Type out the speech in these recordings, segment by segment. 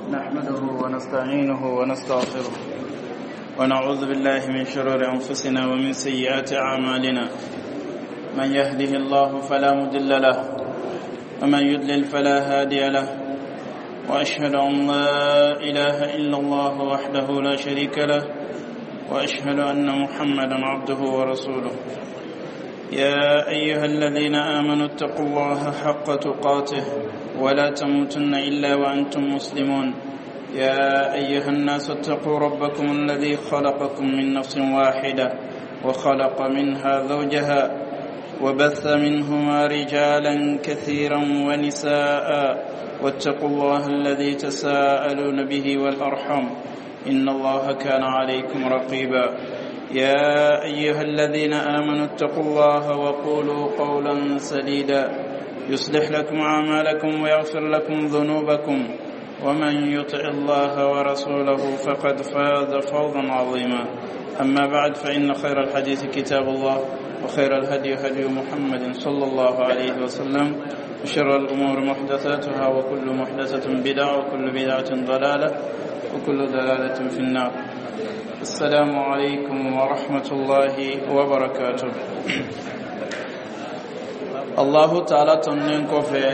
نحمده ونستعينه ونستغفره ونعوذ بالله من شرور أنفسنا ومن سيئات أعمالنا. من يهده الله فلا مضل له ومن يضلل فلا هادي له، وأشهد أن لا إله إلا الله وحده لا شريك له، وأشهد أن محمدا عبده ورسوله. يا أيها الذين آمنوا اتقوا الله حق تقاته ولا تموتن إلا وأنتم مسلمون. يا أيها الناس اتقوا ربكم الذي خلقكم من نفس واحدة وخلق منها زوجها وبث منهما رجالا كثيرا ونساء، واتقوا الله الذي تساءلون به والأرحام إن الله كان عليكم رقيبا. يا أيها الذين آمنوا اتقوا الله وقولوا قولا سديدا يصلح لكم أعمالكم ويغفر لكم ذنوبكم، ومن يطع الله ورسوله فقد فاز فوزا عظيما. أما بعد، فإن خير الحديث كتاب الله، وخير الهدي هدي محمد صلى الله عليه وسلم، وشر الأمور محدثاتها، وكل محدثة بدعة، وكل بدعة ضلالة، وكل ضلالة في النار. السلام عليكم ورحمة الله وبركاته. الله تعالى تنين كوفي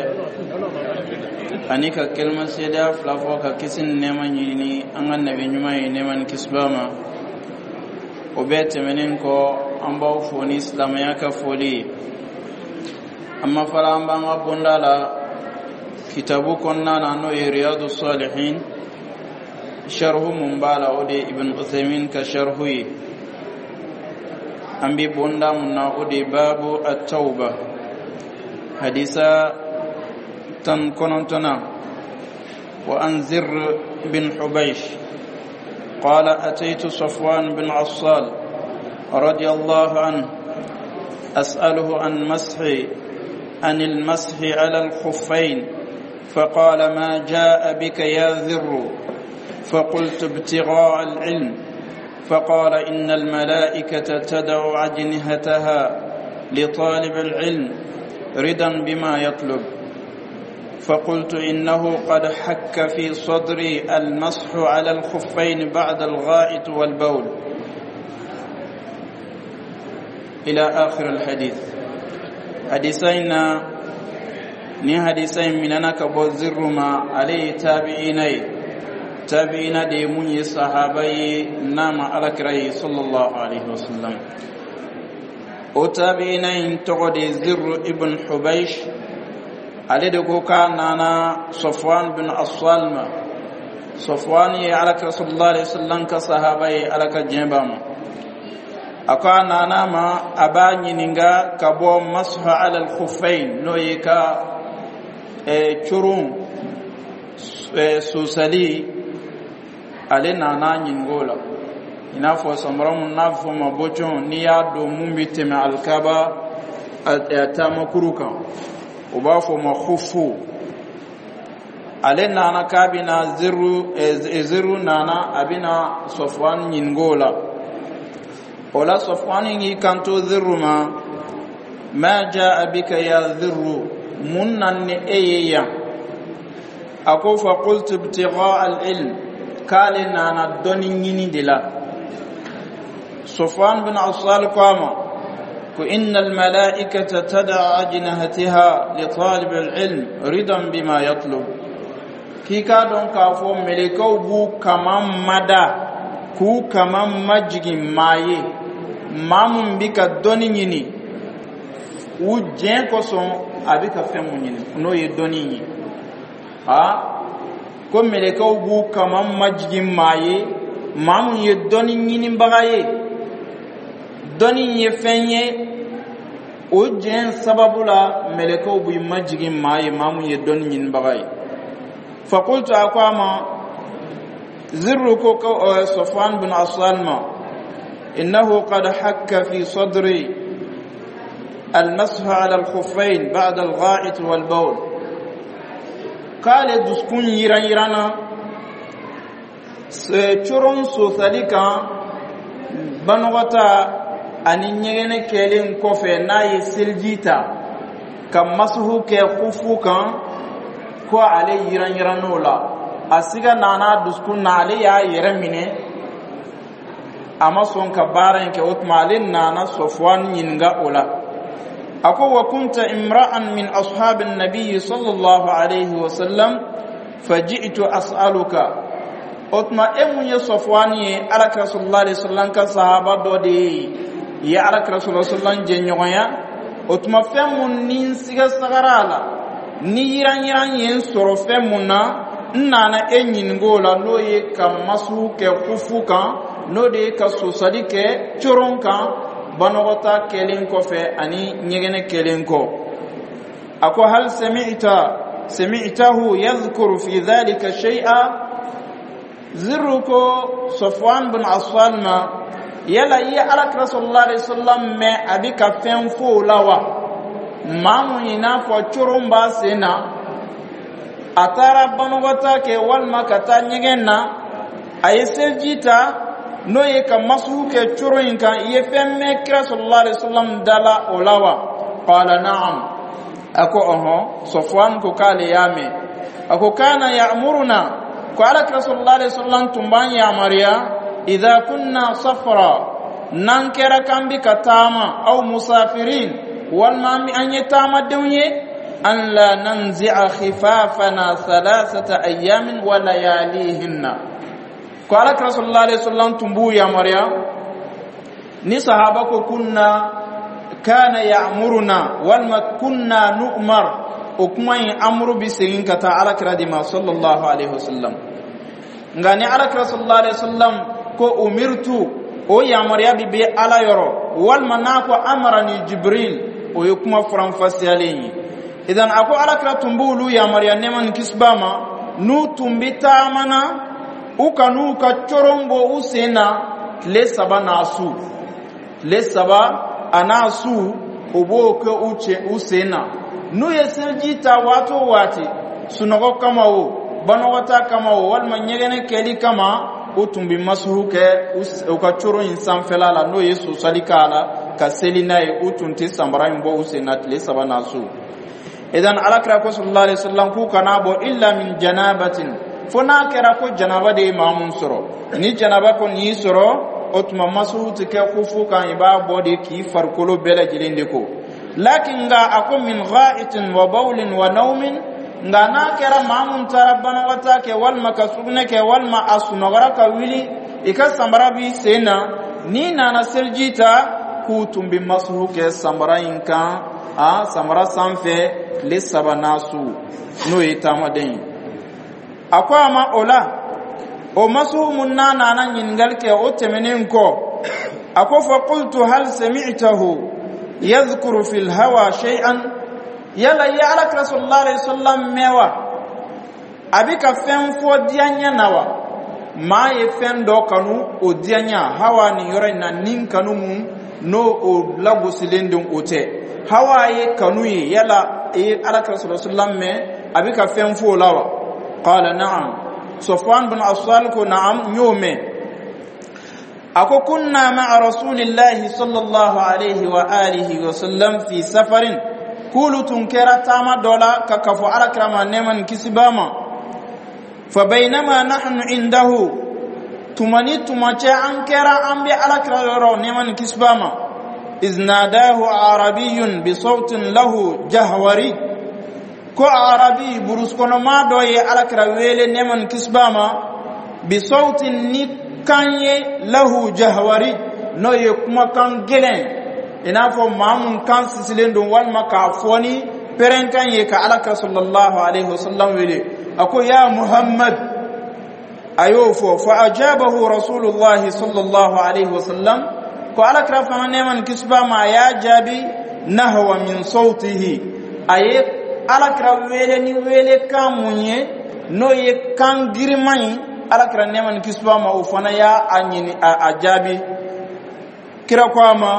أنيك كلمة سيدا فلافوكا كسن نيمان يني أنغا نبي نيمان نيمان كسباما وبيت منينكو أمباو فوني إسلامياك فولي. أما فلا أمباما بندالا كتابو كنا نانو رياض الصالحين شرح مبالا ودي ابن عثيمين كشرحي أمبي بوندا منا ودي باب التوبة حديثا تنكنتنا. وأن زر بن حبيش قال أتيت صفوان بن عصال رضي الله عنه أسأله عن المسح على الخفين، فقال ما جاء بك يا ذر؟ فقلت ابتغاء العلم. فقال إن الملائكة تدع أجنحتها لطالب العلم رضا بما يطلب. فقلت إنه قد حك في صدري المسح على الخفين بعد الغائط والبول إلى آخر الحديث. حديثين مننا كبوزر ما عليه تابعين دي مني صحابي نام على كري صلى الله عليه وسلم. وتابعين انتقد زر ابن حبيش عليه دكوكا نانا صفوان بن الصالمة. صفوان على رسول الله عليه وسلم كصحابي على كجنبام أكا نانا ما أباني نينغا كبو مسح على الخفين نويكا چرون سوسالي ale nana nyingola inafo samramu nafo mabocho niya do mumbi teme alkaba atama kuruka ubafo makhufu ale nana kabina ziru nana abina Safwan nyingola ola Safwan ngi kanto ziruma ma jaa bika ya zirru munnan eyeya ako fa qultu ibtigha al-ilm kale nana doni nyini dila. Safwan bin Asal qama ku innal malaikata tad'a ajnahatiha li talib al-ilm ridan bima yatlub. Kika don ka fo melekau bu kamam mada ku kamam majigi maye mamun bika doni nyini ujen ko son abika femu nyini no ye doni nyini ko melekau bu kaman majigin maye mamun ye doni nyini bagaye doni ye fenye o jen sababula melekau bu majigin maye mamun ye doni nyini bagaye. Faqultu aqama zirruku Safwan bin Asalma innahu qad hakka fi sadri المسح على الخفين بعد الغائط والبول. قال دسكون يرانا سيرون سوثاليكا بنوتا أني نيجي كيلين كوفي ناي سيلجيتا كم مسحو كخفوكا كو عليه يرانولا asiga nana duskun na ale ya yeremine ama son ka baran ke utmalin nana Safwan yinga ola ako wa kunta imra'an min ashabin nabiy sallallahu alayhi wa sallam faji'tu as'aluka utma emunye Safwan ye ala rasulullah sallallahu ka sahaba do de ya ala rasulullah sallallahu jenyoya utma femun nin siga sagarala ni yiran yen soro femuna nana enyin gola no ye kam masu ke kufuka no de ka sosali ke choronka banogota kelen ko fe ani nyegene kelen ko ako hal sami'tahu yadhkuru fi dhalika shay'a zirruko Safwan bin Asalma yala ya ala rasulullah sallallahu me abika fen fo lawa mamu ina fo churumba sena atara banogota ke walma kata nyegenna ayeseljita no ye ka masuke churuinka ye femme kira sallallahu alaihi wasallam dala olawa qala na'am ako oho Safwan ko kale yame ako kana ya'muruna ko ala kira sallallahu alaihi wasallam tumban ya mariya idha kunna safra nankera kambi katama au musafirin والمامي أن يتامدوني أن لا ننزع خفافنا 3 أيام ولياليهن قال رسول الله عليه وسلم تنبو يا مريم ni sahabako kunna kana ya'muruna walma kunna nu'mar ukmai amru bisilin kata ala kiradima sallallahu alaihi wasallam ngani ala sallallahu alaihi wasallam ko umirtu o ya mariya bibe ala yoro walma nako amarani jibril o yukuma fran fasyalini idan ako ala tumbulu ya mariya neman kisbama nu tumbita mana ukanu ka chorombo usena le sabana su le saba anasu oboke uche usena nu yeserjita wato wati sunogo kama o banowata kama o wal manyegene keli kama utumbi masuhuke ukachoro insan felala no yesu salikala kaselina e utunti sambara mbo usena le saba nasu idan alakra ko sallallahu alaihi wasallam ku kanabo illa min janabatin fona kera ko janaba de mamun soro ni janaba ko ni soro otuma masuhuti ke kufu kan iba bodi ki farkolo bela jilinde ko lakin ga ako min gha'itin wa bawlin wa nawmin nga na kera mamun tarabana wata ke wal makasubne ke wal ma asunogara ka wili ika sambara bi sena ni nana serjita kutumbi masuhuke sambara inka a sambara sanfe le sabanasu no itamaden akwa ma ola o masuhumun nana nan yingalke o temenen ko ako fa qultu hal sami'tahu yadhkuru fil hawa shay'an yala ya ala sallallahu alaihi wasallam mewa abika fen fo dianya nawa ma ye fen do kanu o dianya hawa ni yore na nin kanu mun no o lagu silendon ote hawa ye kanu yala ala sallallahu alaihi wasallam me abika fen fo lawa qala na'am Safwan bin Asal ko na'am nyome ako kunna ma'a rasulillahi sallallahu alaihi wa alihi wa sallam fi safarin kulu tunkera tama dola kakafu ala krama neman kisibama fa bainama nahnu indahu tumache ankera ambi ala krama neman kisibama iznadahu arabiyyun bi sawtin lahu jahwari ko arabi buruskono ma doye ala krawele neman kisbama bi sawtin ni kanye lahu jahwari no ye kuma kan gelen ina fo mamun kan sisilendo wal makafoni peren kanye ka ala sallallahu alaihi wasallam wele ako ya muhammad ayofo fa ajabahu rasulullah sallallahu alaihi wasallam ko ala krafa neman kisbama ya jabi nahwa min sawtihi ayet alakra wele ni wele kamunye no ye kan girmai alakra neman kisba ma ufana ya anyini ajabi kira kwama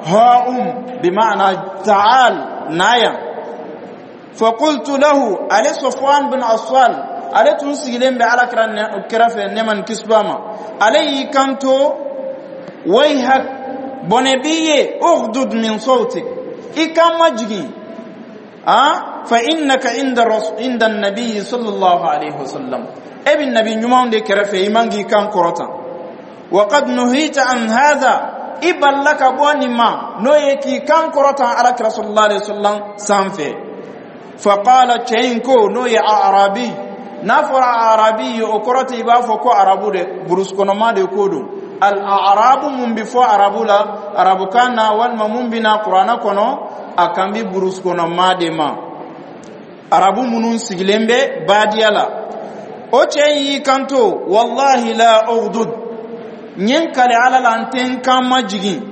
bima'na ta'al naya fa qultu lahu ali Safwan bin Asal ali tunsigilen be alakra kira fe neman kisba ma alayhi kanto wayhak bonebiye ughdud min sawtik ikama jigi فإنك عند النبي صلى الله عليه وسلم ابن النبي نيومان دي كرفي مانغي كان كروتا وقد نهيت عن هذا إبن لك بواني ما نويكي كان كروتا على رسول الله عليه وسلم سانفي فقال تشينكو نوي عربي نفر عربي أكرتي بافوكو عربو دي برسكونا دي كودو الأعراب من بفو عربو لا عربو كان والممون بنا قرانا كونو أكام بي برسكونا دي ما عربو منون سيغلمبي باديالا أوچي كانتو والله لا أغدد نينكالي على الانتين كاما جيجين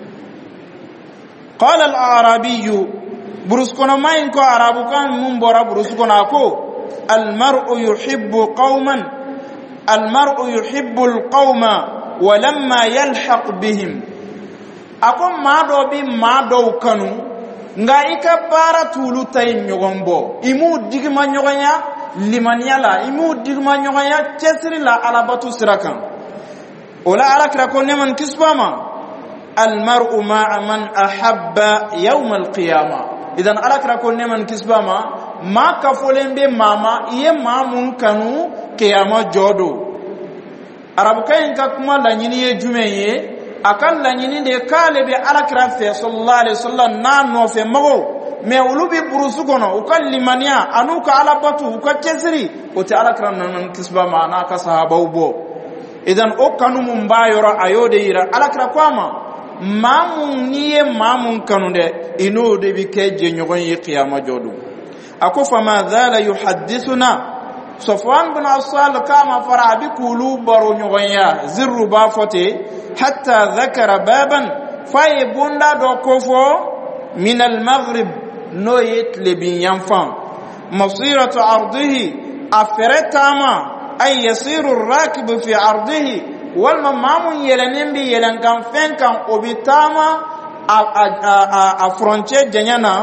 قال الأعرابي برسكونا ما ينكو عربو كان منبورا برسكونا كو المرء يحب القوم ولما يلحق بهم أكون ما دو بي ما دو كانوا nga ika bara tulu tay nyogombo imu digma nyoganya limaniala imu digma nyoganya chesri la alabatu sirakan ola arakra ko neman kisbama almar'u ma'a man ahabba yawm alqiyamah idan arakra ko neman kisbama ma kafolembe mama iye mamun kanu qiyama jodo arabukayin ka kuma la nyini ye jumeye akal la nyini de kale be alakra fe sallallahu alaihi wasallam na no fe mago me ulubi burusu kono ukallimania anuka alabatu ukachesiri ote alakra nan kisba maana ka sahaba ubo idan okanu mumbayora ayode ira alakra kwama mamun niye mamun kanu de ino de bi keje nyogon yi qiyama jodu akofa ma dhala yuhaddithuna صفوان بن عصال كما فرع بكلو برو نغيا زر بافته حتى ذكر بابا فاي بوندا دو كوفو من المغرب نو يتلبين ينفان مصيرة عرضه أفرتاما أي يصير الراكب في عرضه والممام يلنين بي يلن كان فين كان أبتاما أفرنشي جنينا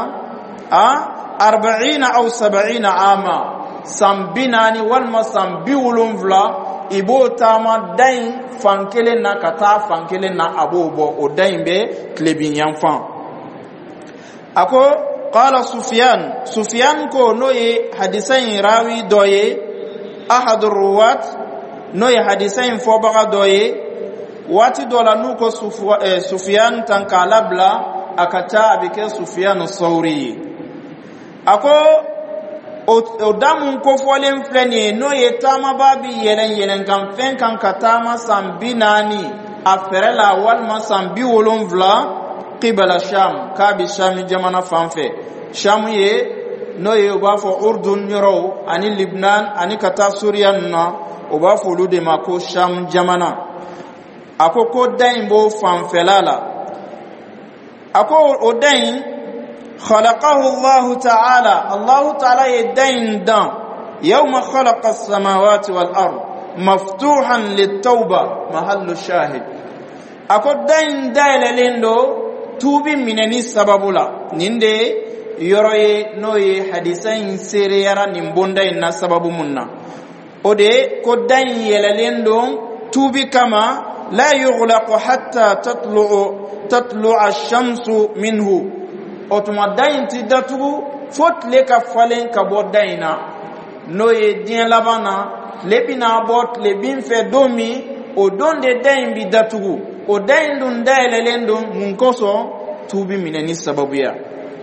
40 أو 70 عاما sambinani walma sambiwulun vla ibo tama dain fankele na kata fankele na abobo o dain be klebin yanfan ako qala sufyan ko noye hadisain rawi doye ahad ruwat noye hadisain fobaga doye wati dola nuko sufyan tankalabla akata abike sufyan sauri ako odamun ko folen flani no yetama babi yelen kan fen kan katama sambinani aferela wal masambi wolon vla qibala sham kabi sham jamana fanfe sham ye no ye obafo urdun yoro ani libnan ani kata suriyan na obafo lude mako sham jamana akoko dain bo fanfelala ako odain خلقه الله تعالى يدين دان يوم خلق السماوات والأرض مفتوحا للتوبة محل الشاهد أكو دين دايل لندو توبي منني سببولا نندي يروي نوي حديثين سيريارا نمبوندا إنا سبب منا ودي كو دين يلندو توبي كما لا يغلق حتى تطلع الشمس منه otuma dain ti datugu fot le ka falen ka bo daina no ye dien labana lebina bot le bin fe domi o donde dain bi datugu o dain dun daile lendo mun koso tubi minani sababu ya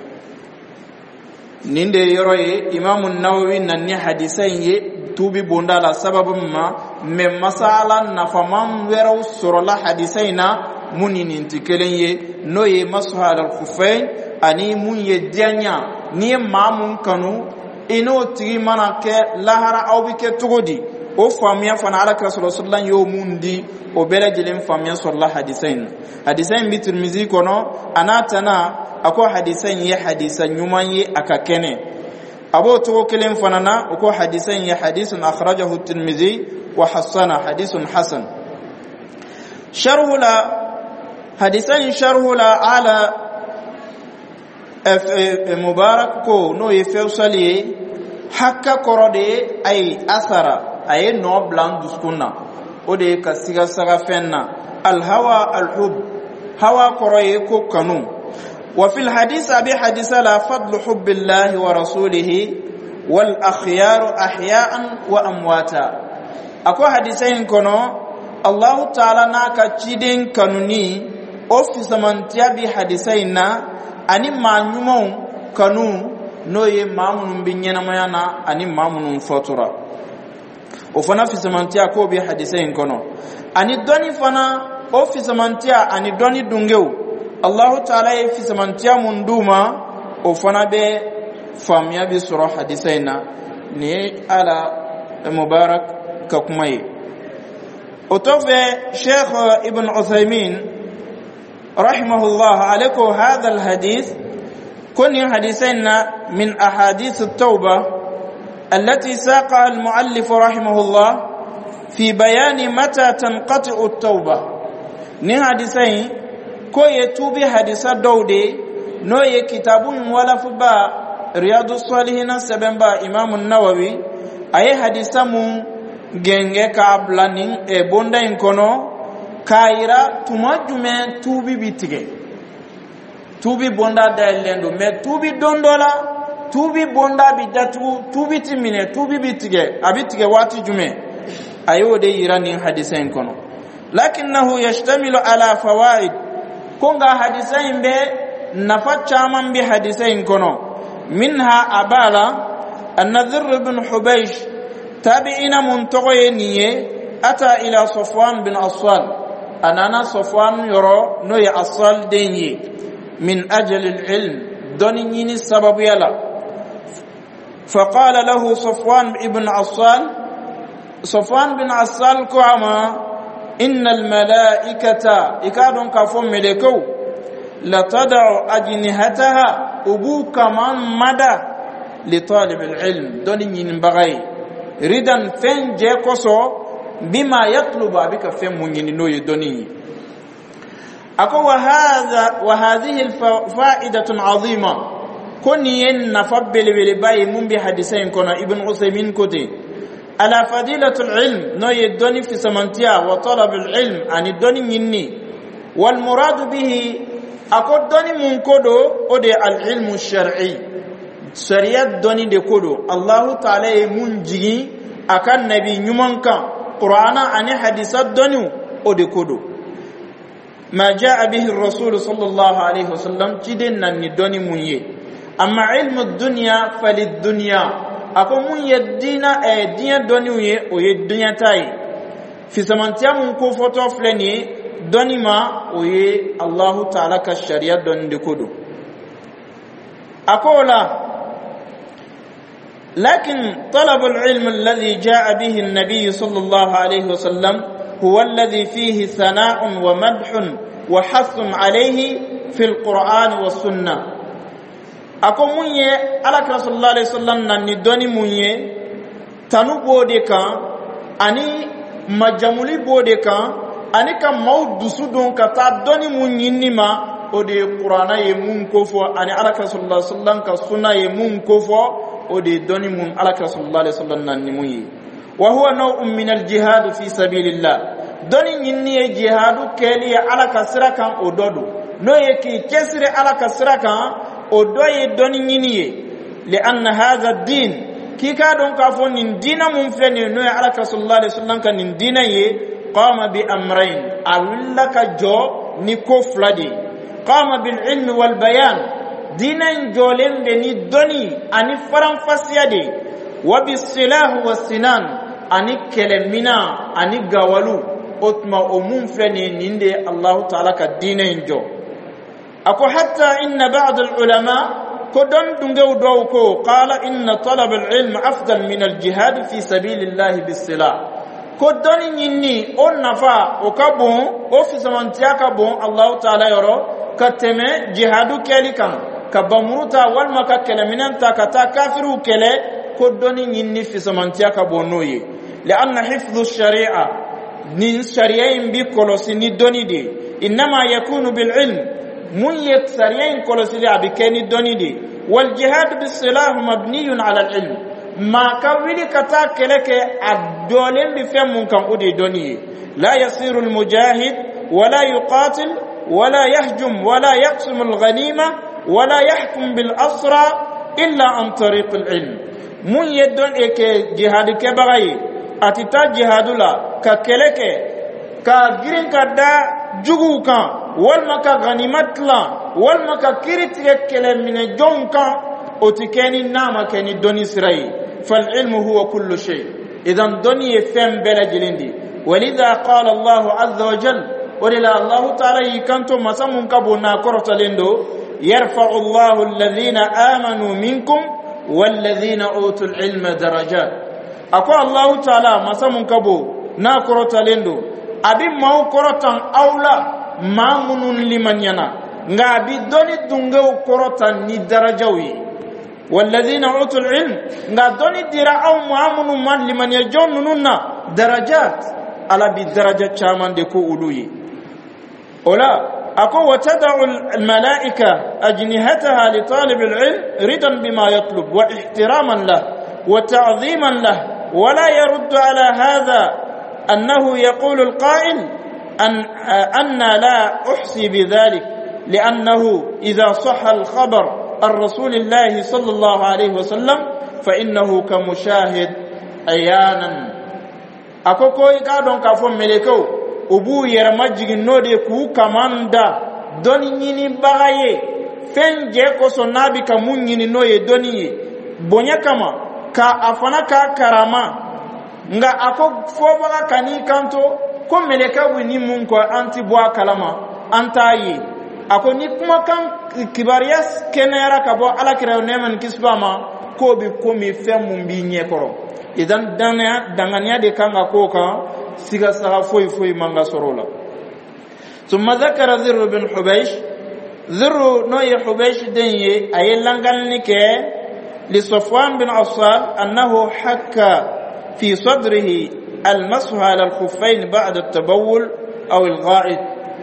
ninde yoroye imam an-nawawi nanni hadisain ye tubi bonda la sababu ma me masala na famam weraw sorola hadisaina munini intikelen ye no ye masha al-khuffain ani mun ye dianya ni mamun kanu ino tigi mana ke lahara aw bi ke tugodi o famiya fana ala rasulullah yo mundi o bela jilen famiya sallallahu hadisain bi Tirmidhi kono anatana ako hadisain ye hadisan nyuman ye akakene abo to kelen fanana ko hadisain ye hadisun akhrajahu Tirmidhi wa hasana hadisun hasan sharhula hadisain sharhula ala mubarak ko no yefsali hakka korode ay asara ay no blan duskuna ode kasiga saga fenna al hawa al hub hawa koroye ko kanu وفي الحديث أبي حديث لا فضل حب الله ورسوله والأخيار أحياء وأمواتا أكو حديثين كنو الله تعالى ناكا تشيدين كانوني أوفي سمانتيا بي حديثين أني ما نيمون كانو نوي مامون بنينا ميانا أني مامون فطرة وفنا في سمانتيا كو بي حديثين كنو أني دوني فنا أوفي سمانتيا أني دوني دونغيو الله تعالى في سمانتيا مندوما وفنا بي فاميا بي سورة حديثين ني على مبارك ككمي وتوفي شيخ ابن عثيمين رحمه الله عليكم هذا الحديث كن حديثين من أحاديث التوبة التي ساقها المؤلف رحمه الله في بيان متى تنقطع التوبة ني حديثين كو يتوبي حديثة دودي نو يكتاب ولا فبا رياض الصالحين سبنبا إمام النووي أي حديثة مون genge ka blanin e bonda en kono kaira tumajume tubi bitige tubi bonda dalendo me tubi dondola tubi bonda bidatu tubi timine tubi bitige abitige wati jume ayode iranin hadisen kono lakinnahu yashtamilu ala fawaid konga hadisen be nafacha man bi hadisen kono minha abala an-nadhr ibn hubaysh تابعين منتقينيه أتى إلى صفوان بن أصال أنا صفوان يرى نوي أصال ديني من أجل العلم دونيني السبب يلا فقال له صفوان بن أصال كعما إن الملائكة إكادون كفهم ملكو لتدع أجنهتها أبوك من مدى لطالب العلم دونيني بغي ridan fen je koso bima yatlubu abika fen mungini no yidoni ako wa hadhihi fa'idatun 'azima kuni yen nafabbel bil bay mum bi hadisain kono ibn usaymin kote ala fadilatul ilm no yidoni fi samantiya wa talab al ilm ani doni nyinni wal murad bihi ako doni mun kodo ode al ilmu shar'i shariat doni de kodo Allah ta'ala e munjigi akan nabi nyuman kan qur'ana ani hadisat doni o de kodo ma jaa bihi ar-rasul sallallahu alayhi wasallam ciden nan ni doni munye amma ilmu ad-dunya falid-dunya ako munye dina e dia doni uye o ye dunya tai fi samantiya mun ko foto fleni doni ma o ye Allah ta'ala ka shariat doni de kodo akola لكن طلب العلم الذي جاء به النبي صلى الله عليه وسلم هو الذي فيه ثناء ومدح وحث عليه في القرآن والسنة أكو مني على رسول الله عليه وسلم ندوني مني تنو بودكا أني مجمولي بودكا أني كمود دسودون كتا دوني مني نما ودي القرآن يمون كفو أني على رسول الله صلى الله عليه وسلم كسنة يمون كفو ودي دوني من على رسول الله صلى الله عليه وسلم وهو نوع من الجهاد في سبيل الله دوني ني جهاد كلي على كسركا اودودو نو يكي كسر على كسركا اودوي دوني ني لان هذا الدين كي كادون كافون دين من فني نو على رسول الله صلى الله عليه وسلم كان دين قام بامرين اولك جو نيكو فلادي قام بالعلم والبيان دين جولين دني دوني اني فرام فاسيادي وبالسلاح والسنان اني كلمنا اني غوالو اوتما اومون فني نيندي الله تعالى كدين جو اكو حتى ان بعض العلماء كدن دنگو دوكو قال ان طلب العلم افضل من الجهاد في سبيل الله بالسلاح كدن نيني اون نفا او كابون او في زمانتيا كابون الله تعالى يرو كتمه جهادو كلي كان كبمروتا والمكا كلمنتا كتا كافرو كله كدوني ني في سمانتيا كبونوي لان حفظ الشريعه ني شريعين بكولوسي ني دوني دي انما يكون بالعلم من يكسرين كولوسي بكني دوني دي والجهاد بالسلاح مبني على العلم ما كويلي كتا كلك الدولين بفهم كان اودي دوني لا يصير المجاهد ولا يقاتل ولا يهجم ولا يقسم الغنيمة ولا يحكم بالأسرى إلا عن طريق العلم من يدون جهاد كبغي أتتا جهاد لا ككلك كغيرين كدا جوكا والمكا غنيمت لا والمكا كيرت يكلم من جونكا أتكاني ناما كاني دوني سري فالعلم هو كل شيء إذن دوني فهم بلا جلندي ولذا قال الله عز وجل ولله الله تعالى يكنتم مسمون كبونا كرة لندو يرفع الله الذين آمنوا منكم والذين أوتوا العلم درجات أقول الله تعالى مسمون كبو نا كرة لندو أبي ما كرة أولى ما منون لمن ينا نعبي دوني دونغو كرة ندرجوي والذين أوتوا العلم نعدوني دراء معامل من لمن يجون نونا درجات على بالدرجة شامان دكو أولوي أولا أقول وتدع الملائكة أجنهتها لطالب العلم رضا بما يطلب واحتراما له وتعظيما له ولا يرد على هذا أنه يقول القائل أن لا أحصي بذلك لأنه إذا صح الخبر الرسول الله صلى الله عليه وسلم فإنه كمشاهد عيانا أكوكو يقادون كفون ملكو أبو يرمجي نودي كو كماندا دوني نيني بغاية فين جيكو سنابي كمون نيني نوي دوني بونيا كما كا أفنا كا كراما nga ako fobaga kani kanto ko meleka wini mun ko anti boa kalama antayi ako ni kuma kan kibariyas kenera ka bo ala kira neman kisbama ko bi ko mi fem mun bi nyekoro idan dangania de kanga ko ka siga sara foi manga sorola thumma dhakara dhirr bin hubaysh dhirr no ya hubaysh denye ayelangal nike li safwan bin asal annahu hakka في صدره المسح على الخفين بعد التبول أو الغائط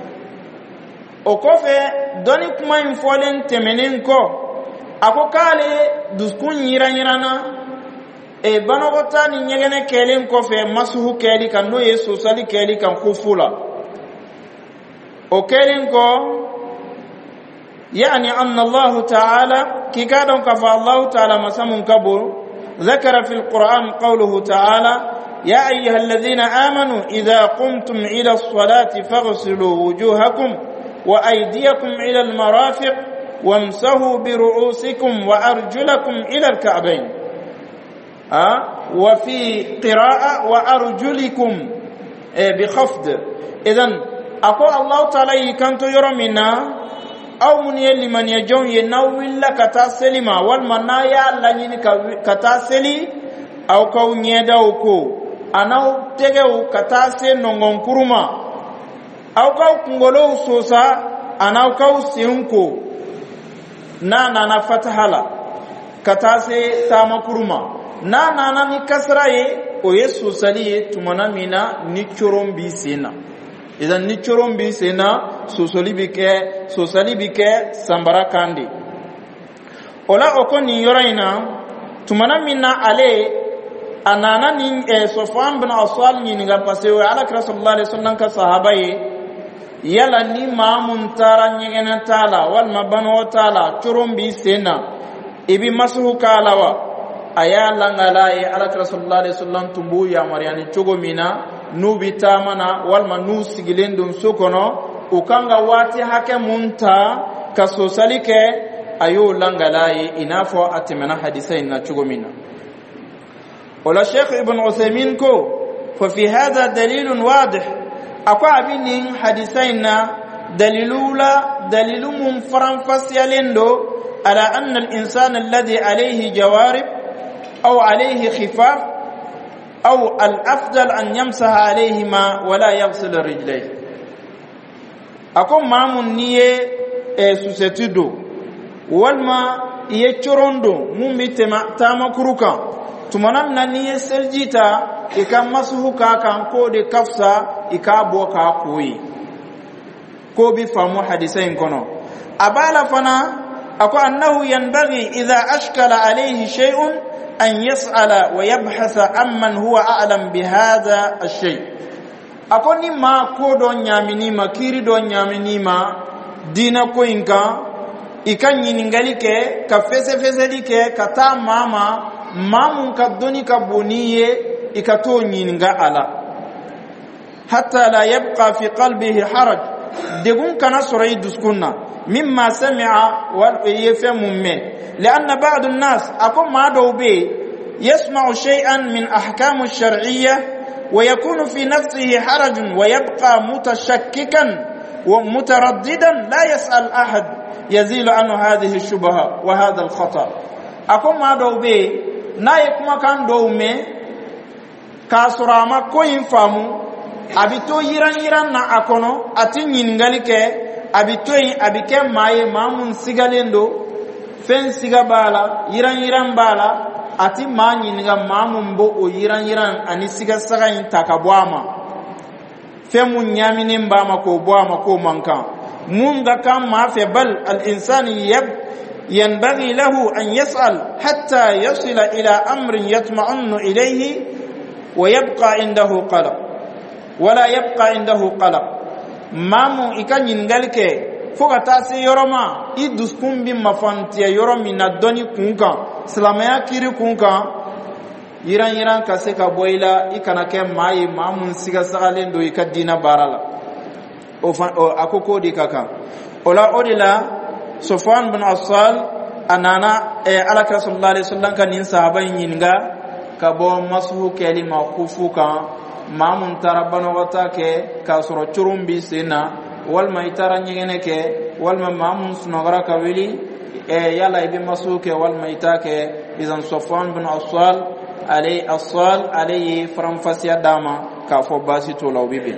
okofe doni kuma infolen temenen ko akokale duskun yiranyirana e banogota ni nyegene kelen kofe masuhu keli kan no yeso sali keli kan khufula o kelen ko yani anna Allah ta'ala kikadon kafa Allah ta'ala masamun kabur ذكر في القرآن قوله تعالى يا أيها الذين آمنوا إذا قمتم إلى الصلاة فاغسلوا وجوهكم وأيديكم إلى المرافق وامسحوا برؤوسكم وأرجلكم إلى الكعبين وفي قراءة وأرجلكم بخفض إذن أقول الله تعالى كنت يرمنا أو من يلي من يجون ينوي لك تاسلما والمنايا لنين كتاسلي أو كو نيداوكو أناو تغيو كتاسل نونغون كروما أو كو كنغولو سوسا أناو كو سيونكو نانا فتحالا كتاسل تاما كروما نانا مكسراي ويسو سلي تمانا مينا نيچورون بيسينا إذا نيچورون بيسينا sosali bike sambara kandi ola okoni yoraina tumana minna ale anana ni Safwan bin Asal ni nga pasewe ala sallallahu alaihi wasallam ka sahabaye yala ni mamun tara nyegena tala wal mabano tala churumbi sena ibi masuhu kalawa ayala ngalaye ala sallallahu alaihi wasallam tumbu ya mariani chogomina nubi tamana wal manu sigilendum sokono ukanga wati hake munta kasosalike ayo langalai inafo atimana hadisain na chugomina wala Sheikh Ibn Uthaymeen ko fa fi hadha dalilun wadih akwa abinin hadisain na dalilum faranfas yalendo ala anna al-insan alladhi alayhi jawarib aw alayhi khifaf aw al-afdal an yamsaha alayhima wala yaghsil rijlayhi akon mamun niye susetido walma ye chorondo mumbi tama kuruka tumanam na niye seljita ikam masuhuka kan ko de kafsa ikabo ka koyi ko bi famu hadisain kono abala fana ako annahu yanbaghi idha ashkala alayhi shay'un an yas'ala wa yabhatha amman huwa a'lam bi hadha ash-shay akoni ma ko do nyamini ma kiri do nyamini ma dina ko inka ikanyi ningalike ka fese dike kata mama mamun ka doni ka boniye ikato nyinga ala hatta la yabqa fi qalbihi haraj degun kana suray duskunna mimma sami'a wal yafhamu min لأن بعض الناس أقوم ما دوبي يسمع شيئا من أحكام الشرعية ويكون في نفسه حرج ويبقى متشككا ومترددا لا يسأل أحد يزيل عنه هذه الشبهة وهذا الخطأ أقوم ما دوبي نايك ما كان دومي كاسراما كوين فامو أبيتو يران نا أكونو أتين ينغاليك أبيتوين أبيكي ماي مامون سيغاليندو fen siga bala yiran bala ati manyi nga mamumbo o yiran ani siga saga in takabwama femu nyamini mbama ko bwama ko manka munga kam ma fe bal al insani yanbaghi lahu an yas'al hatta yasila ila amrin yatma'annu ilayhi wa yabqa indahu qalaq wala yabqa indahu qalaq mamu ikanyin galke foka tase yoroma iduskumbi mafantia yoromi na doni kunka salamaya kiri kunka yiran kaseka boila ikanake mai mamun siga sagalendo ikadina barala o akoko di kaka ola odila Sufyan bin Asal anana alaka sallallahu alaihi wasallam kanin sahaban yinga kabo masu kelima kufuka mamun tarabano watake kasoro churumbi sena walma itara nyene ke walma mamun sunogara ka wili yala ibi masuke walma itake izan Sufyan bin Asal alayhi faramfasiya dama ka fo basi to lawbibi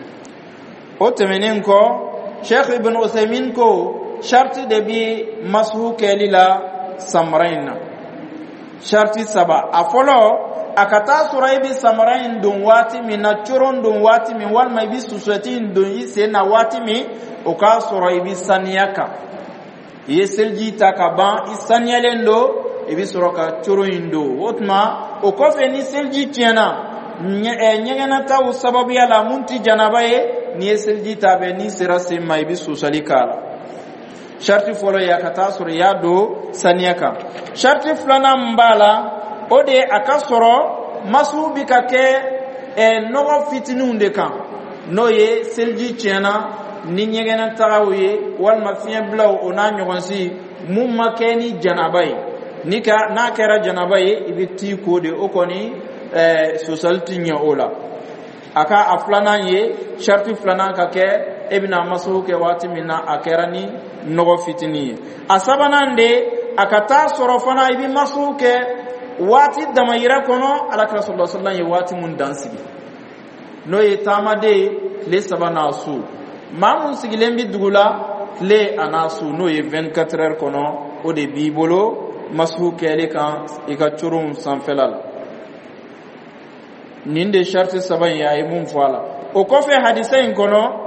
o temenen ko Sheikh Ibn Uthaymin ko sharti de bi masuke lila samrain sharti saba afolo akata suraibi samarain dun wati mi na churon dun wati mi wal mai bi susatin dun yise na wati mi o ka suraibi saniyaka yeselji takaban isaniyalendo ebi soroka churoindo wotma o ko fe ni selji tiena nyengena ta o sababu ya la munti janabaye ni yeselji tabe ni serase mai bi susalikala sharti folo ya kata sur ya do saniyaka sharti fulana mbala ode akasoro masubi kake nogo fitinunde kan noye selji tiena ni nyegena tarawye wal mafiya blaw ona nyogonsi mumma keni janabai nika na kera janabai ibiti kode okoni sociality nya ola aka aflana ye sharti flana kake ebina masuke wati mina akerani nogo fitini asabanande akata sorofana ibi masuke wati damayira kono alaka rasulullah sallallahu alaihi wati mun dansigi no yetamade le sabana su mamun sigilembi dugula le anasu no ye 24 heures kono o de bibolo masu kele kan ikachurum sanfelal ninde sharti saban yayi mun fala o ko fe hadisain kono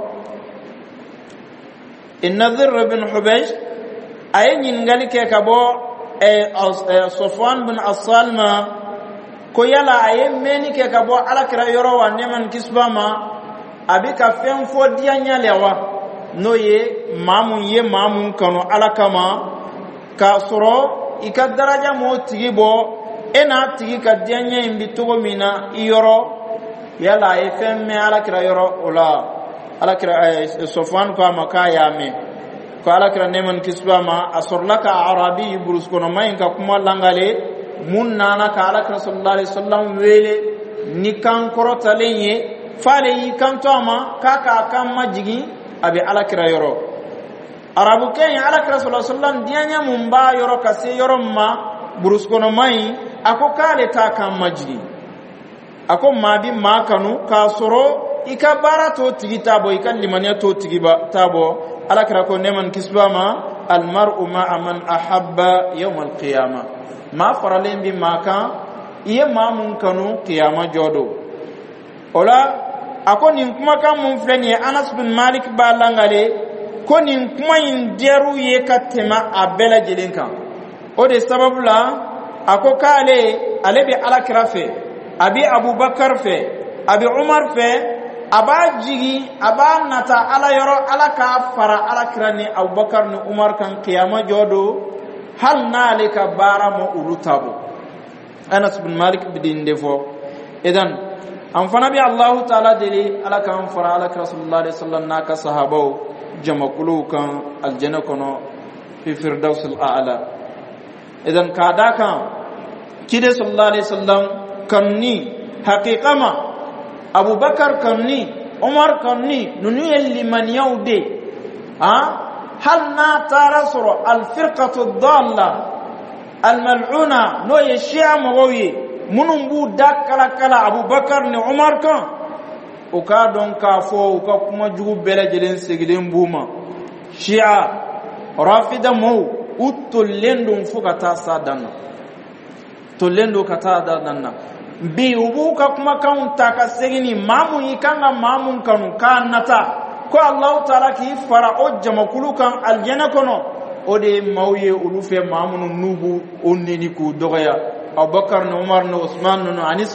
an-nadhr bin hubaysh ayin ngalike kabo Sufyan bin Asalma ko yala ayem meni ke kabo alakira yoro wa neman kisbama abika fen fo dianya lewa noye mamun kanu alakama ka soro ika daraja mo tigibo ena tigi ka dianya imbi togo mina yoro yala ay fen me alakira yoro ola alakira Sufyan ko makaya me ko alakira neman kisbama asorlaka arabi burus kono mayinka kuma langale mun nana ka alakira sallallahu alaihi wasallam wele ni kan korotalenye fale yi kanto ama kaka kan majigi abi alakira yoro arabu ken alakira sallallahu alaihi wasallam dianya mumba yoro kase yoro ma burus kono mai ako kale ta kan majigi ako mabi makanu ka soro ikabara to tigita bo ikan limania to tigiba tabo alakira ko neman kisbama almar'u ma'a man ahabba yawm alqiyama ma faralen bi maka iye mamun kanu qiyama jodo ola akoni kuma kan mun fleni Anas bin Malik balangale koni kuma inderu ye katema abela jelinka o de sababu la akokale alebi alakira fe abi Abubakar fe abi Umar fe aba jigi aba nata ala yoro ala ka fara ala kirani Abubakar ni Umar kan qiyama jodo hal nalika bara mo urutabo Anas bin Malik bidin defo idan an fana bi Allah ta'ala dili ala kan fara ala Rasulullah sallallahu alaihi wasallam sahabau jamakulu kan aljanna kono fi firdaus al-a'la idan kada kan kide sallallahu alaihi wasallam kanni haqiqama Abubakar kanni Umar kanni nunu liman yaude hal na tarasuru al-firqatu ad-dalla al-mal'una no yashia mawi munumbu dakala kala Abubakar ni Umar kan o ka don ka fo o ka kuma jugu bele jelen segilen buma Shia Rafida mo utolendo fukata sadanna tolendo kata danna bi ubuka kuma kan taka segini mamu ikanga mamun kanu kanata ko Allah taala ki fara o jamakulu kan aljanna kono o de mawye ulufe mamun nubu onneni ku dogoya Abubakar no Umar no Usman no ani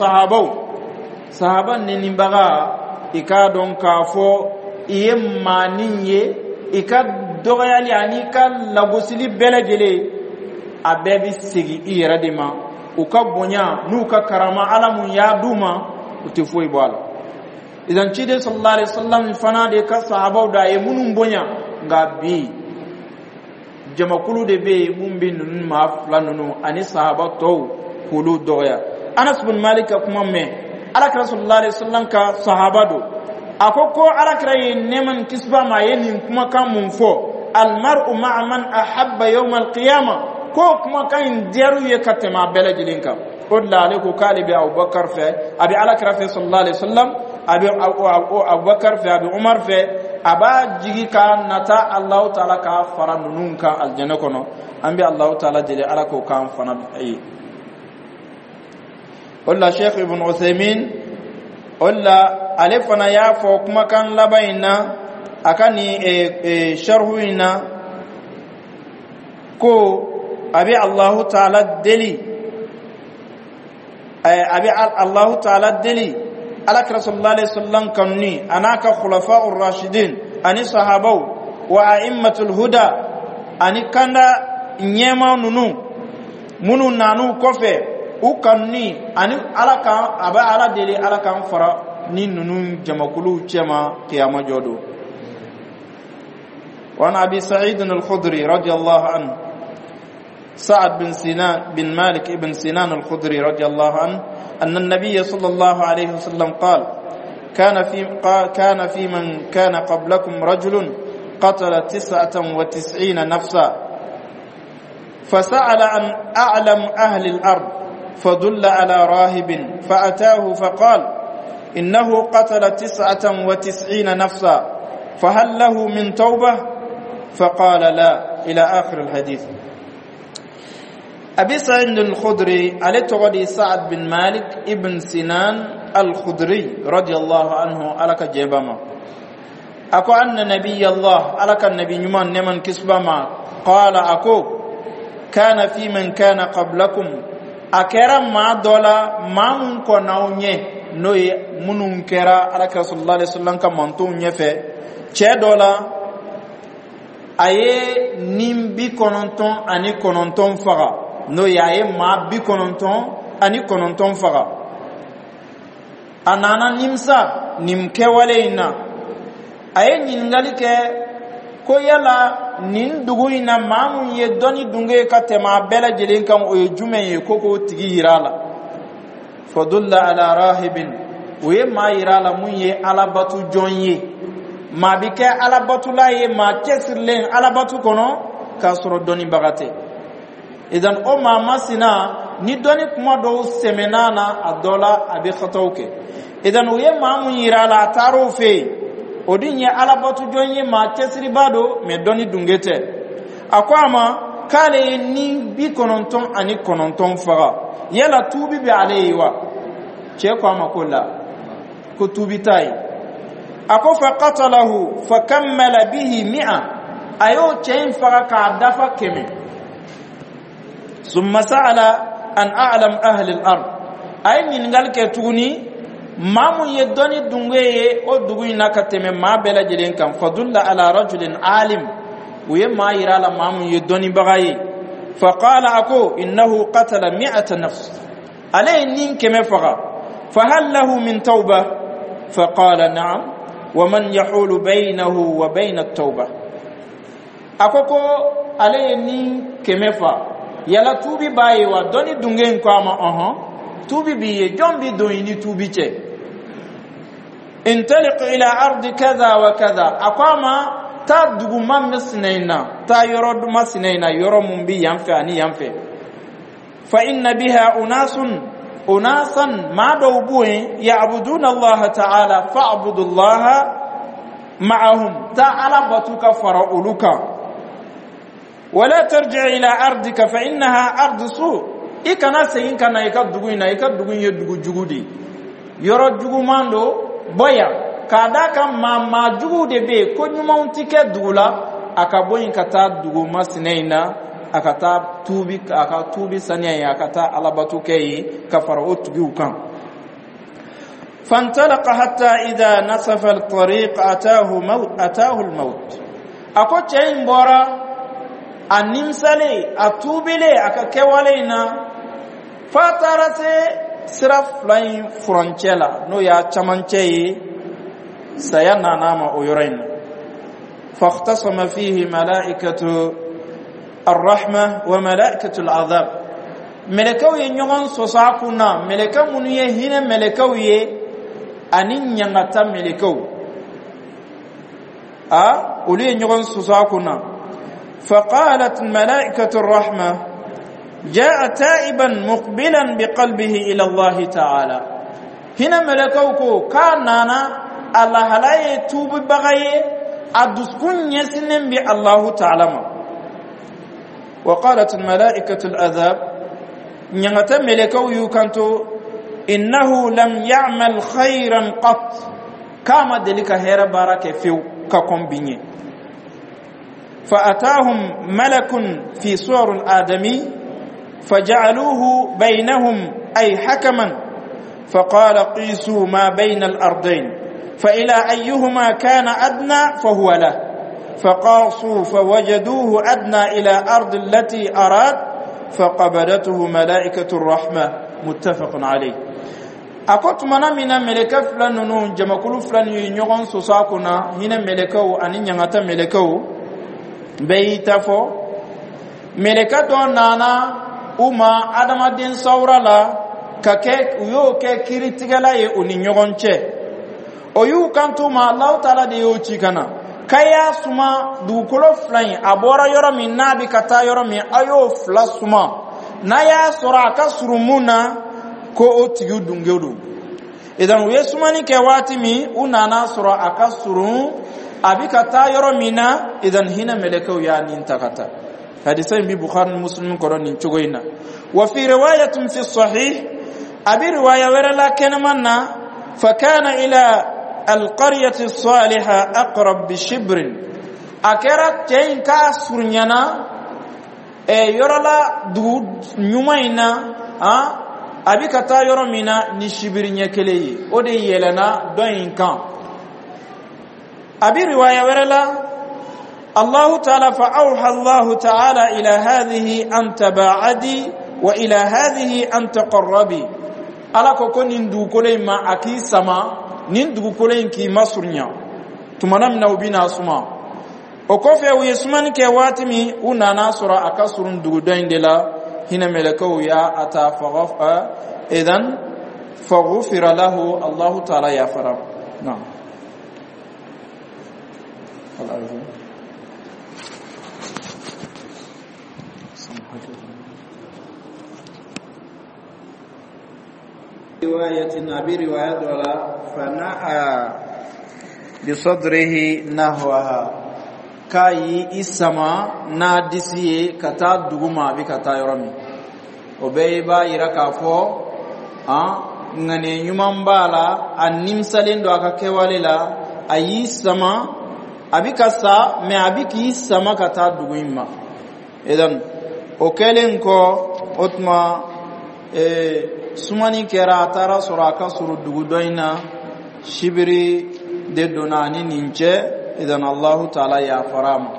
sahaban ne nimbaga ikadon kafo iye maninye ikad dogoyali ani kan lagosili belajele abebi sigi iradima ukabonya nuka karama alamun ya duma utifoi bwala idan cide sallallahu alaihi wasallam fana de ka sahaba da e munun bonya ngabi jamakulu de be mumbi nun ma flanunu ani sahaba to kulu doya Anas bin Malik kuma me alaka sallallahu alaihi wasallam ka sahaba do akoko alaka neman kisba ma yenin kuma kan mun fo al mar'u ma'a man ahabba yawm al qiyamah ko kuma kan deru ye katema bela jilinka odla ale ko kale bi Abubakar fe abi alaka rafi sallallahu alaihi wasallam abi Abubakar fe abi Umar fe aba jigi ka nata Allah taala ka faranunun ka aljanna kono ambi Allah taala dele alaka ko kan fana ay walla Sheikh Ibn Uthaymeen walla alifana ya fo kuma kan labaina akani sharhuina ko abi Allah ta'ala deli abi Allah ta'ala deli ala Rasulullah sallallahu kanni anaka khulafa'ur rashidin ani sahabau wa a'immatul huda ani kanda nyema nunu munu nanu kofe ukanni ani alaka aba ala deli alaka fara ni nunu jamakulu chema qiyama jodo wa abi Sa'id al-Khudri radiyallahu anhu سعد بن مالك ابن سنان الخدري رضي الله عنه أن النبي صلى الله عليه وسلم قال كان في من كان قبلكم رجل قتل 99 نفسا فسأل عن أعلم أهل الأرض فدل على راهب فأتاه فقال إنه قتل 99 نفسا فهل له من توبة فقال لا إلى آخر الحديث. أبي سعيد الخدري على تغدي سعد بن مالك ابن سنان الخدري رضي الله عنه على كجبما أكو أن نبي الله على النبي نمان نمن كسبما قال أكو كان في من كان قبلكم أكرم ما دولا ما منكو ناونيه نوي منكرا على رسول الله صلى الله عليه وسلم كمانتون يفه چه دولا aye nimbi kononton ani kononton faga no yaye ma bi kononton ani kononton faga anana nimsa nimke wale ina aye nyingali ke ko yala nin dugu ina mamu ye doni dunge ka tema bela jelen kan o jume ye koko tigi hirala fadulla ala rahibin we ma hirala mun ye alabatu jonye ma bike alabatu la ye ma kesirlen alabatu kono kasoro doni bagate idan o ma masina ni doni kuma do semenana adola abi khatauke idan we ma mun yirala taro fe odinye alabatu jonye ma kesiri bado me doni dungete akwama kale ni bi kononton ani kononton faga yala tubi bi alaywa che kwa makola ko tubi tai ako fa qatalahu fa kammala bihi 100 ayo chain faga ka dafa keme summa sa'ala an a'lam ahli al-ard ay min ngal ke tuni mamu yedoni dungweye o duguina kateme ma bela jelen kan fadulla ala rajulin alim uye ma yirala mamu yedoni bagaye faqala ako innahu qatala 100 nafs alay nin keme faga fahal lahu min tawba faqala na'am wa man yahulu baynahu wa bayna at-tawba akoko alay nin keme fa yala tubi baye wa doni dungen ko ama tubi biye jombi doyini tubi che intaliq ila ardi kadha wa kadha aqama ta duguma misnaina ta yoro duma sinaina yoro mumbi yanfe ani yanfe fa inna biha unasan ma dawbuin ya'buduna Allah ta'ala fa'budu Allah ma'ahum ta'ala batuka fara'uluka wala tarji' ila ardika fa innaha ardu su ikana sayin kana ikaduguina dugu jugudi yoro jugumando boya kadaka ma jugude be ko nyumonti ke dugula akaboyin kata dugu masinaina akata tubi saniya akata alabatu kay kafara utgi ukan fantalaqa hatta idha nasafa al-tariq atahu al-maut ako chain bora animsale atubile akakewalena fatarate siraf lain frontiela no ya chamanchei sayana nama uyurain fakhtasama fihi malaikatu الرحمه وملائكه العذاب ملكوي نيون سوساكونا ملكا منيه هنا ملكوي انين ينغتا ملكو اولي نيون سوساكونا فقالت ملائكه الرحمه جاء تائبا مقبلا بقلبه الى الله تعالى هنا ملكوكو كاننا الله لا يتوب بغي ادسكن يسنن بالله تعالى وقالت الملائكة العذاب نيغتا ملكو يوكانتو إنه لم يعمل خيرا قط كما دلك هير بارك فيو ككم بني فأتاهم ملك في صور الآدمي فجعلوه بينهم أي حكما فقال قيسوا ما بين الأرضين فإلى أيهما كان أدنى فهو له فقاصوا فوجدوه أدنى إلى أرض التي أراد فقبضته ملائكة الرحمة متفق عليه أقول منا من ملكة فلان نون جمكلو فلان ينيغون سوساكونا هنا ملكو أنين ينغتا ملكو بيتافو ملكة دون نانا أما أدم الدين سورلا كاكيك ويو كيري تغلا يونيغون چه ويو كانتو ما الله تعالى ديو چيكنا kaya suma dukolo flan abora yoro min nabi kata yoro min ayo fla suma na ya sura ka surumuna ko otigu dungedu idan we suma ni ke watimi unana sura aka surun abi kata yoro mina idan hina melekau ya nin takata hadisai bi bukhari muslim koroni chugoina wa fi riwayatin fi sahih abi riwaya wala kenmanna fakana ila القرية الصالحة أقرب بشبر أكرت تين كاسرنينا يرلا دود نيومينا أبي كتا يرمينا نشبرنيا كلي أودي يلنا دوين كان أبي رواية ورلا الله تعالى فأوحى الله تعالى إلى هذه أن تباعدي وإلى هذه أن تقربي ألا كون ندو كلي ما أكي سما nin dugu kolen ki masurnya tumanam na ubina asuma o kofe u yesman ke watimi unana sura akasurun dugu doindela hina melakau ya ata faghafa idan faghfira lahu Allah ta'ala ya farab na'am رواية أبي رواية ولا فنأى بصدره نحوها كاي إسما نادسي كتا دغما بكتا يرمي وبيبا يركافو ngane nyumam bala animsalen do akakewalela ayi sama abikasa me abiki sama kata duguimma idan okelen ko otma sumani kera atara suraka suru dugu doina shibiri de donani ninche idan Allah ta'ala ya farama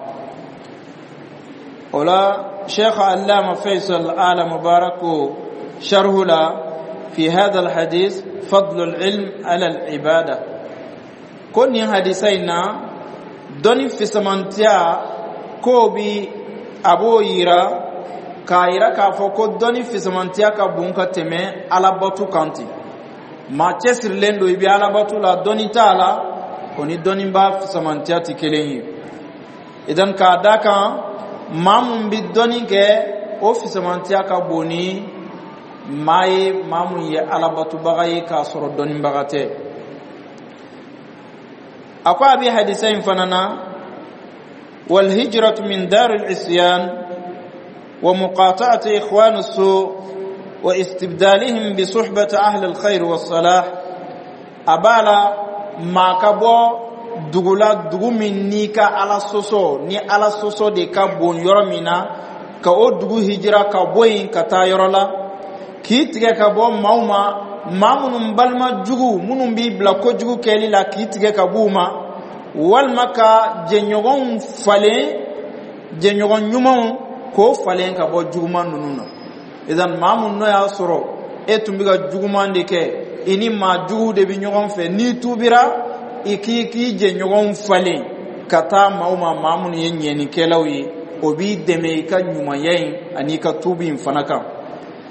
ola Sheikh Allama Faisal Ala Mubaraku sharhula في هذا الحديث فضل العلم على العبادة كوني حديثينا دوني في سمانتيا كوبي أبو يرا كايرا كافوكو دوني في سمانتيا كابونكا تمي على بطو كانتي ما تسر لندو يبي على بطو لا دوني تالا كوني دوني با في سمانتيا تكيلين إذن كاداكا مامون بدوني كي او في سمانتيا كابوني maye mamun ye alabatu bagaye ka soro donin bagate akwa bi hadisain fanana wal hijratu min dar al isyan wa muqata'ati ikhwan as-su' wa istibdalihim bi suhbati ahli al khair was salah abala makabo dugula dugumin ni ka ala soso ni ala soso de ka bon yoromina ka o dugu hijra ka boyin ka ta yorola kitige ka bo mauma mamunum balma jugu munum bi bla ko jugu keli la kitige ka buma wal maka jenyogon falen jenyogon nyumon ko falen ka bo juguman nununa idan mamun no ya soro etumbiga juguman de ke ini ma jugu de bi nyogon fe ni tubira iki jenyogon falen kata mauma mamun yenye kelawi obi deme ka nyuma yen ani ka tubi fanaka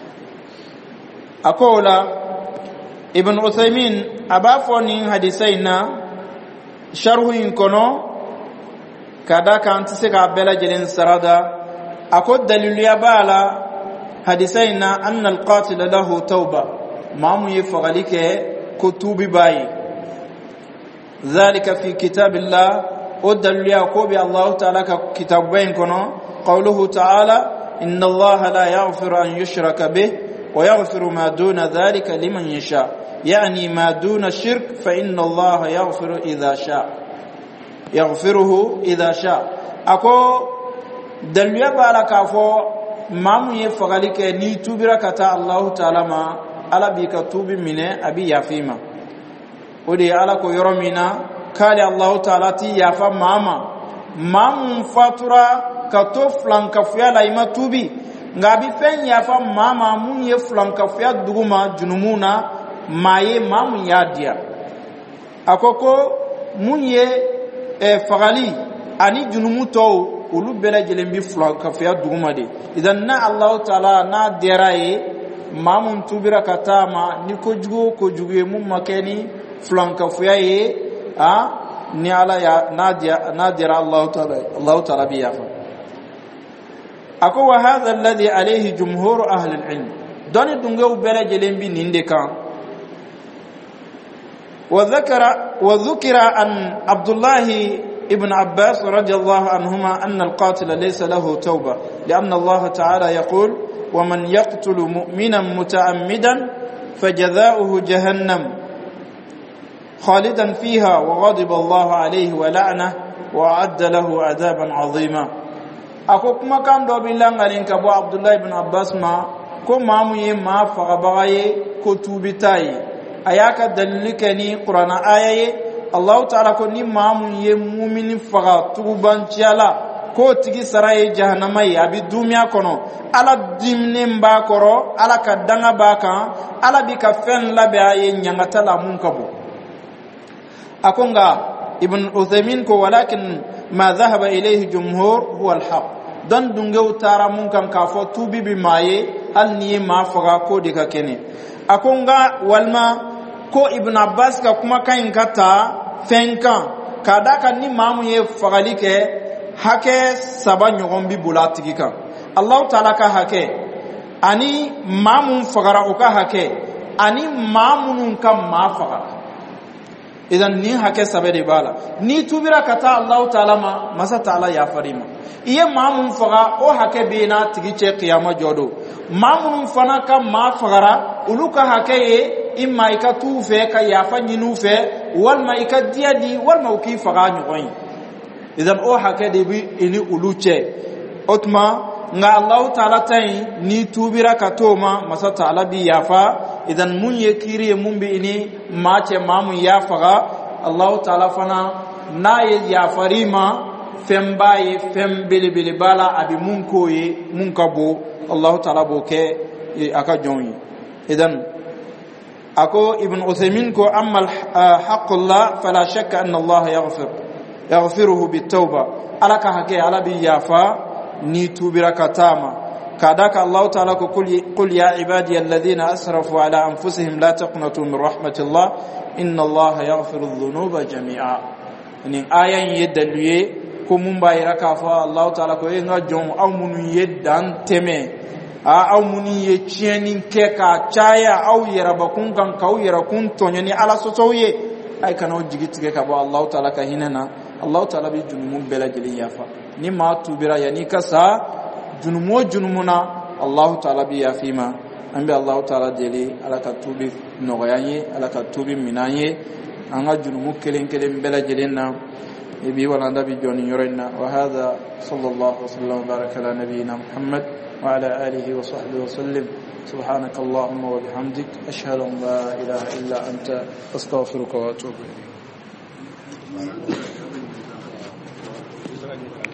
akola ibn Uthaymin abafoni hadisaina sharhuin kono kada kan tise ka bela jelen sarada akod dalilu ya bala hadisaina anna alqatil lahu tauba mamu yafalike kutubi bayi dhalika fi kitabillah udallu ya ko bi Allah ta'ala ka kitabain kono qawluhu ta'ala inna Allah la yaghfiru an yushraka bih ويغفر ما دون ذلك لمن يشاء يعني ما دون الشرك فإن الله يغفر إذا شاء يغفره إذا شاء أكو دلوية بالك أفو مامو يفغلك ني توبرك الله تعالى ما ألا بك توب منه أبي يفيما ودي ألا كو يرمينا قال الله تعالى تي يفا مامو فاتورا كتوفلان كفيا لايما توبي ngabi fen ya fa mama mun ye flanka fiya duguma junumuna maye mamun ya dia akoko mun ye fagali ani junumu to ulu bela jelembi flanka fiya duguma de idan na Allah taala na deraye mamun tubira katama ni ko jugo mun makeni flanka fiya ye ni ala ya na dera Allah taala biya fa أكو هذا الذي عليه جمهور أهل العلم دوني دونغو بلا جلمبي نيندكا وذكر عن عبد الله ابن عباس رضي الله عنهما أن القاتل ليس له توبة لأن الله تعالى يقول ومن يقتل مؤمنا متعمدا فجزاؤه جهنم خالدا فيها وغضب الله عليه ولعنه وأعد له عذابا عظيما ako kuma kan do bilangalin ka bo Abdullah ibn Abbas ma ko mamu ye ma fagabaye ko tubitai ayaka dalilikani qur'ana ayaye Allah ta'ala ko ni mamu ye mu'mini faga tuban ciala ko tigi saraye jahannama ya bi dunya kono ala dimne mba koro ala ka danga baka ala bi ka fen labe aye nyangata la mun kabo akonga ibn Uthaymin ko walakin ma dhahaba ilayhi jumhur huwa al-haq don dungew tara mun kan ka fo tubi bi maye al ni ma faga ko de ka kene akonga walma ko ibn Abbas ka kuma kan kata fenkan kada kan ni mamu ye fagalike hake saba nyogon bi bulatigi kan Allah taala ka hake ani mamun fagara o ka hake ani mamunun kan ma fagara idan ni hake sabe de bala ni tubira kata Allah taala ma masa taala ya farima iye mamun faga o hake be na tigi che qiyama jodo mamun fana ka ma fagara uluka hake ye imma ika tufe ka yafa nyinu fe walma ika diadi walma uki faga nyoy idan o hake de bi ini uluche otma nga Allah taala tay ni tubira katoma masa taala bi yafa idan mun ye kiri mun bi ini mace mamun ya faga Allah ta'ala fana na ye ya farima fembaye fem bilibili bala abi mun koye mun kabo Allah ta'ala boke aka jonyi idan ako ibn Uthaymin ko amma haqqullah fala shakka anna Allah yaghfiruhu bitawba alaka hake alabi yafa ni tubira katama kadaka Allah ta'ala ko qul ya ibadi alladhina asrafu ala anfusihim la taqnatu min rahmatillah inna Allah yaghfiru dhunuba jami'a ni ayan yedaluye ko mun bayira ka fa Allah ta'ala ko nga jom aw munu yeddan teme aw muni ye chienin ke ka chaya aw yera bakun kan kaw yera kun tonyani ala sosoye ay kana jigitike ka bo Allah ta'ala ka hinana Allah ta'ala bi junum bela jeli yafa ni ma tubira yani kasa junumuna Allah ta'ala bi yafima ambi Allah ta'ala jeli ala ka tubi nogoyanye ala ka tubi minanye anga junumu kelen bela jelenna ibi wala ndabi joni yorena wa hadha sallallahu sallam baraka ala nabiyyina Muhammad وعلى آله وصحبه وسلم سبحانك اللهم وبحمدك أشهد أن لا إله إلا أنت أستغفرك وأتوب إليك